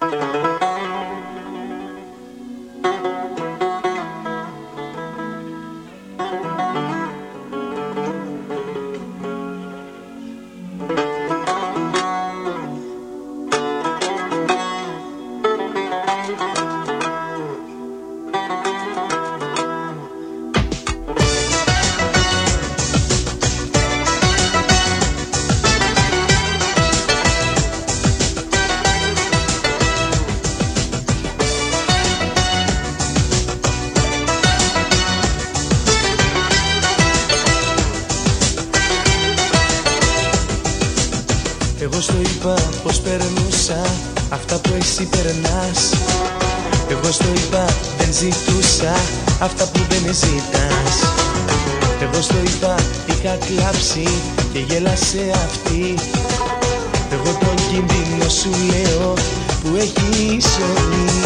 Εγώ στο είπα πως περνούσα αυτά που εσύ περνάς. Εγώ στο είπα δεν ζητούσα αυτά που δεν ζητάς. Εγώ στο είπα είχα κλάψει και γέλασε αυτή. Εγώ τον κίνδυνο σου λέω που έχει η ζωή.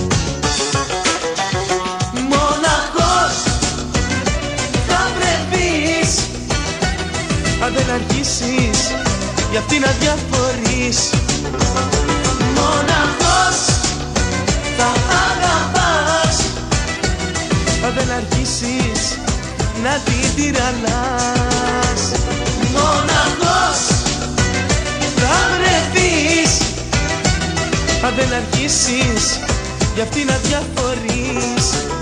Μοναχός θα βρεθείς αν δεν αρχίσεις για αυτή να διαφορείς. Μοναχός θα αγαπάς αν δεν αρχίσεις να την τυραννάς. Μοναχός θα βρεθείς αν δεν αρχίσεις για αυτή να διαφορείς.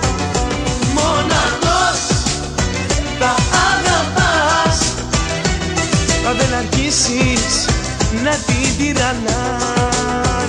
Μοναχός θα αγαπάς αν δεν αρχίσεις να την τυραννάς.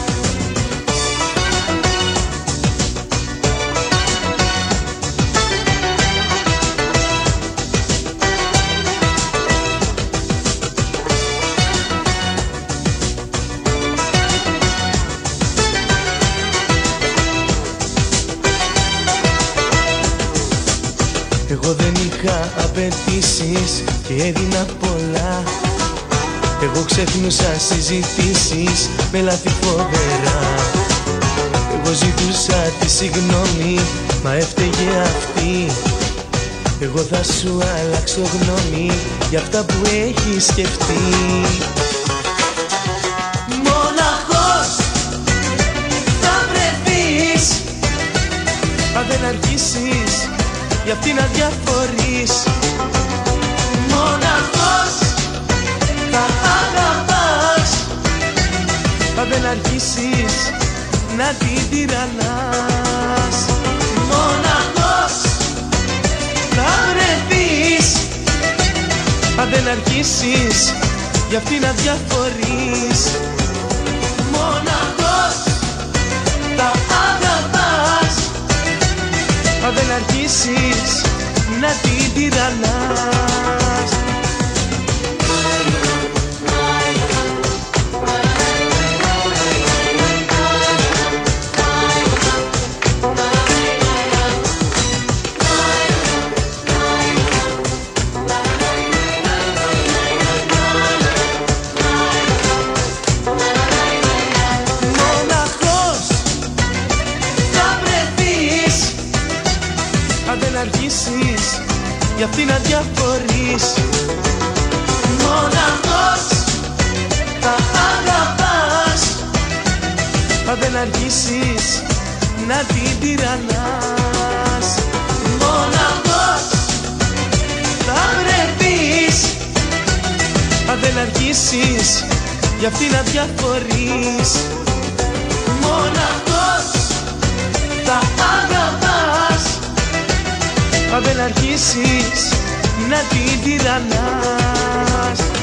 Εγώ δεν είχα απαιτήσεις και έδινα πολλά. Εγώ ξεχνούσα συζητήσεις με λάθη φοβερά. Εγώ ζητούσα τη συγγνώμη, μα έφταιγε αυτή. Εγώ θα σου αλλάξω γνώμη για αυτά που έχεις σκεφτεί. Μοναχός θα βρεθείς αν δεν αρχίσεις για αυτή να διαφορείς. Μοναχός θα αγαπάς αν δεν αρχίσεις να την τυραννάς. Μοναχός θα βρεθείς αν δεν αρχίσεις για αυτή να διαφορείς. Μοναχός θα αγαπάς αν δεν αρχίσεις να την τυραννάς. Μοναχός θα βρεθείς αν δεν αρχίσεις για αυτή να διαφορείς. Μοναχός θα αγαπάς αν δεν αρχίσεις να την τυραννάς. Μοναχός θα βρεθείς αν δεν αρχίσεις για αυτή να διαφορείς. Μοναχός θα αγαπάς αν δεν αρχίσεις να την τυραννάς.